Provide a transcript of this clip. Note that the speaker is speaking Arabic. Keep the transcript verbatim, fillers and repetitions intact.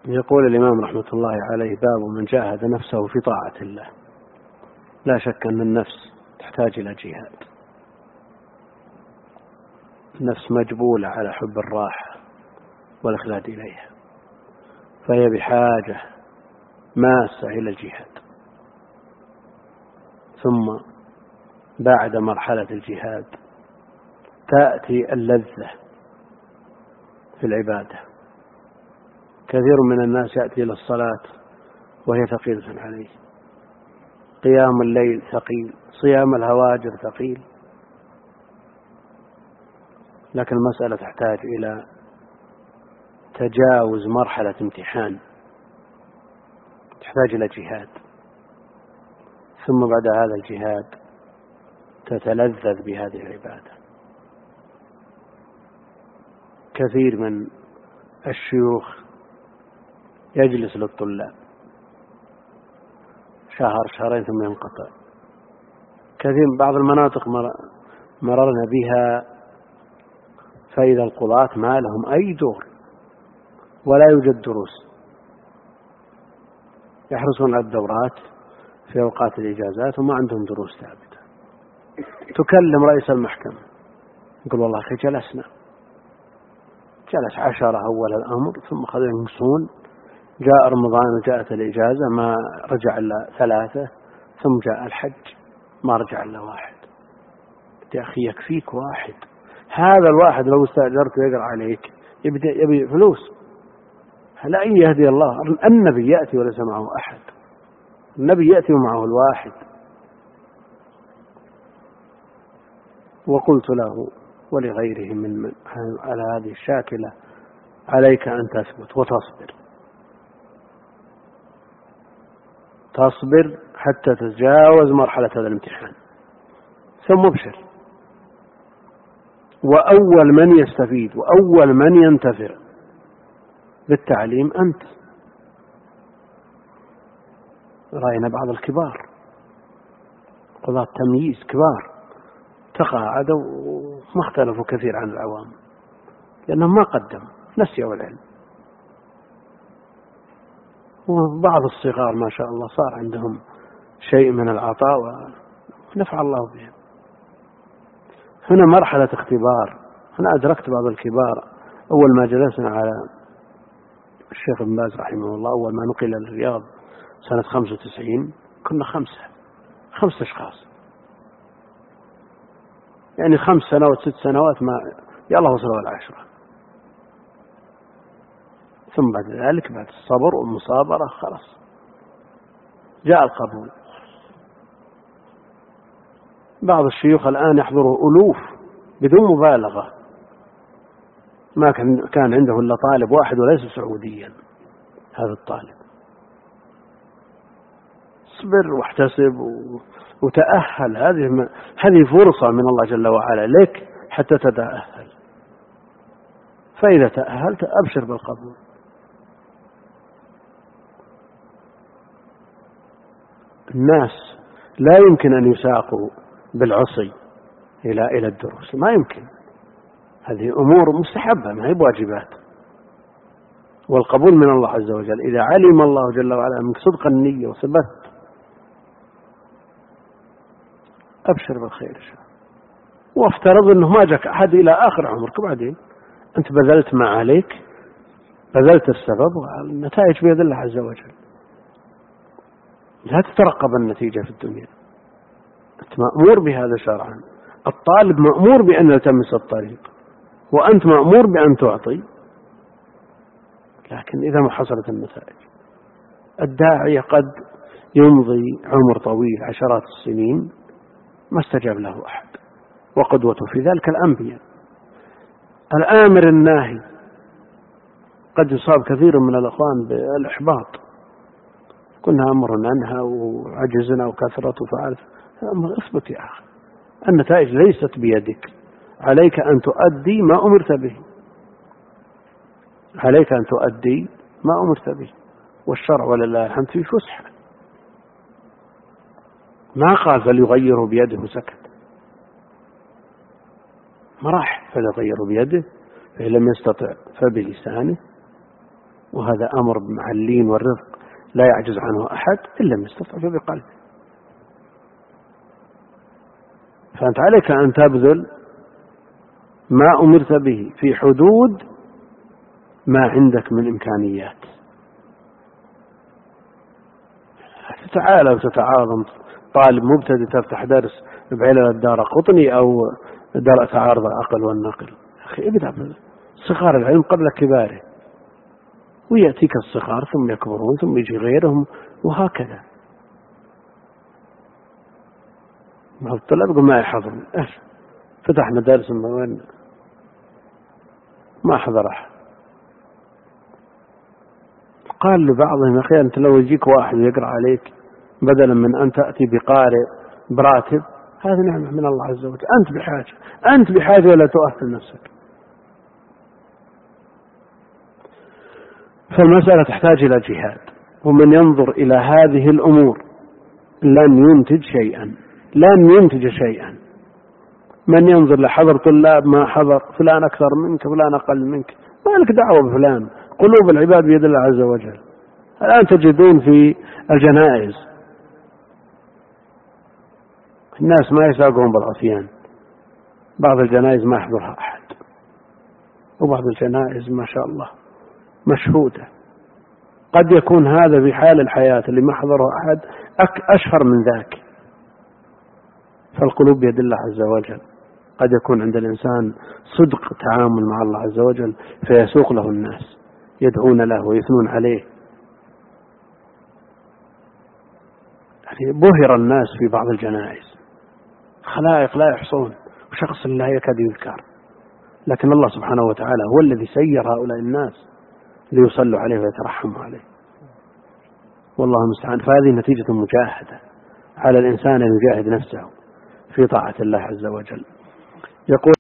يقول الإمام رحمة الله عليه: باب من جاهد نفسه في طاعة الله. لا شك أن النفس تحتاج إلى جهاد. النفس مجبولة على حب الراحة والإخلاد إليها، فهي بحاجة ماسة إلى الجهاد. ثم بعد مرحلة الجهاد تأتي اللذة في العبادة. كثير من الناس يأتي إلى الصلاة وهي ثقيلة عليه، قيام الليل ثقيل، صيام الهواجر ثقيل، لكن المسألة تحتاج إلى تجاوز مرحلة امتحان، تحتاج إلى جهاد. ثم بعد هذا الجهاد تتلذذ بهذه العبادة. كثير من الشيوخ يجلس للطلاب شهر شهرين ثم ينقطع. كثير من بعض المناطق مررنا بها فإذا القضاة ما لهم أي دور ولا يوجد دروس، يحرصون على الدورات في أوقات الإجازات وما عندهم دروس ثابتة. تكلم رئيس المحكمة يقول: والله أخي جلسنا، جلس عشرة أول الأمر، ثم خذوا ينقصون، جاء رمضان وجاءت الإجازة ما رجع إلا ثلاثة، ثم جاء الحج ما رجع إلا واحد. يا أخي يكفيك واحد، هذا الواحد لو استأجرته يقرأ عليك يبدأ يبي فلوس. لا أن يهدي الله. النبي يأتي وليس معه أحد، النبي يأتي ومعه الواحد. وقلت له ولغيره من, من على هذه الشاكلة: عليك أن تثبت وتصبر، تصبر حتى تتجاوز مرحلة هذا الامتحان، ثم ابشر. وأول من يستفيد وأول من ينتفع بالتعليم أنت. رأينا بعض الكبار قضاة تمييز كبار تقاعدوا وما اختلفوا كثير عن العوام، لأنهم ما قدموا، نسيوا العلم. وبعض الصغار ما شاء الله صار عندهم شيء من العطاء ونفع الله بهم. هنا مرحلة اختبار. أنا أدركت بعض الكبار أول ما جلسنا على الشيخ ابن باز رحمه الله، أول ما نقل الرياض سنة خمسة وتسعين، كنا خمسة خمسة أشخاص، يعني خمس سنوات ست سنوات ما يلا وصلوا العشرة. ثم بعد ذلك بعد الصبر والمصابرة خلاص جاء القبول. بعض الشيوخ الآن يحضره ألوف بدون مبالغة، ما كان عنده إلا طالب واحد وليس سعوديا. هذا الطالب اصبر واحتسب وتأهل، هذه هذه فرصة من الله جل وعلا لك حتى تتأهل. فإذا تأهلت أبشر بالقبول. الناس لا يمكن أن يساقوا بالعصي إلى إلى الدروس، ما يمكن. هذه أمور مستحبة ما هي بواجبات. والقبول من الله عز وجل إذا علم الله جل وعلا منك صدق النية وثبت، أبشر بالخير. وافترض أنه ما جاك أحد إلى آخر عمرك، وبعدين أنت بذلت ما عليك، بذلت السبب، والنتائج بيد الله عز وجل. لا تترقب النتيجة في الدنيا، أنت مأمور بهذا شرعا. الطالب مأمور بأن يلتمس الطريق، وأنت مأمور بأن تعطي، لكن إذا ما حصلت النتائج. الداعية قد يمضي عمر طويل عشرات السنين ما استجاب له أحد، وقدوته في ذلك الأنبياء. الآمر الناهي قد يصاب كثير من الأخوان بالإحباط، كنا أمر عنها وعجزنا وكثرة وفعلت. اثبت يا أخي، النتائج ليست بيدك، عليك أن تؤدي ما أمرت به، عليك أن تؤدي ما أمرت به. والشرع ولله الحمد في فسحة، ما قال فليغيره بيده وسكت، مراحل. فليغيره بيده، فإن لم يستطع فبلسانه، وهذا أمر مع اللين والرفق لا يعجز عنه أحد إلا من يستطع بقلبه. فأنت عليك أن تبذل ما أمرت به في حدود ما عندك من إمكانيات. تتعالى وتتعاظم طالب مبتدئ تفتح درس بعلل الدار قطني أو دار تعارض العقل والنقل، أخي ابدأ صغار العلم قبل كباره، ويأتيك الصغار ثم يكبرون ثم يجي غيرهم وهكذا. بعض الطلاب يقول ما يحضرون، إيش فتحنا درس وين ما حضر أحد. قال لبعضهم يا أخي أنت لو يجيك واحد يقرأ عليك بدلا من أن تأتي بقارئ براتب، هذه نعمة من الله عز وجل. أنت بحاجة أنت بحاجة ولا تؤثر نفسك. فالمسألة تحتاج إلى جهاد، ومن ينظر إلى هذه الأمور لن ينتج شيئا، لن ينتج شيئا. من ينظر لحضر طلاب ما حضر، فلان أكثر منك فلان أقل منك، ما لك دعوة بفلان. قلوب العباد بيد الله عز وجل. الآن تجدون في الجنائز الناس ما يساقون بالعصيان، بعض الجنائز ما يحضرها أحد، وبعض الجنائز ما شاء الله مشهودة. قد يكون هذا في حال الحياة اللي ما حضره أحد أشهر من ذاك. فالقلوب بيد الله عز وجل. قد يكون عند الإنسان صدق تعامل مع الله عز وجل فيسوق له الناس يدعون له ويثنون عليه. يعني بهر الناس في بعض الجنائز، خلائق لا يحصون، وشخص لا يكاد يذكر، لكن الله سبحانه وتعالى هو الذي سير هؤلاء الناس ليصلوا عليه ويترحموا عليه، والله المستعان. فهذه نتيجة مجاهدة على الإنسان أن يجاهد نفسه في طاعة الله عز وجل. يقول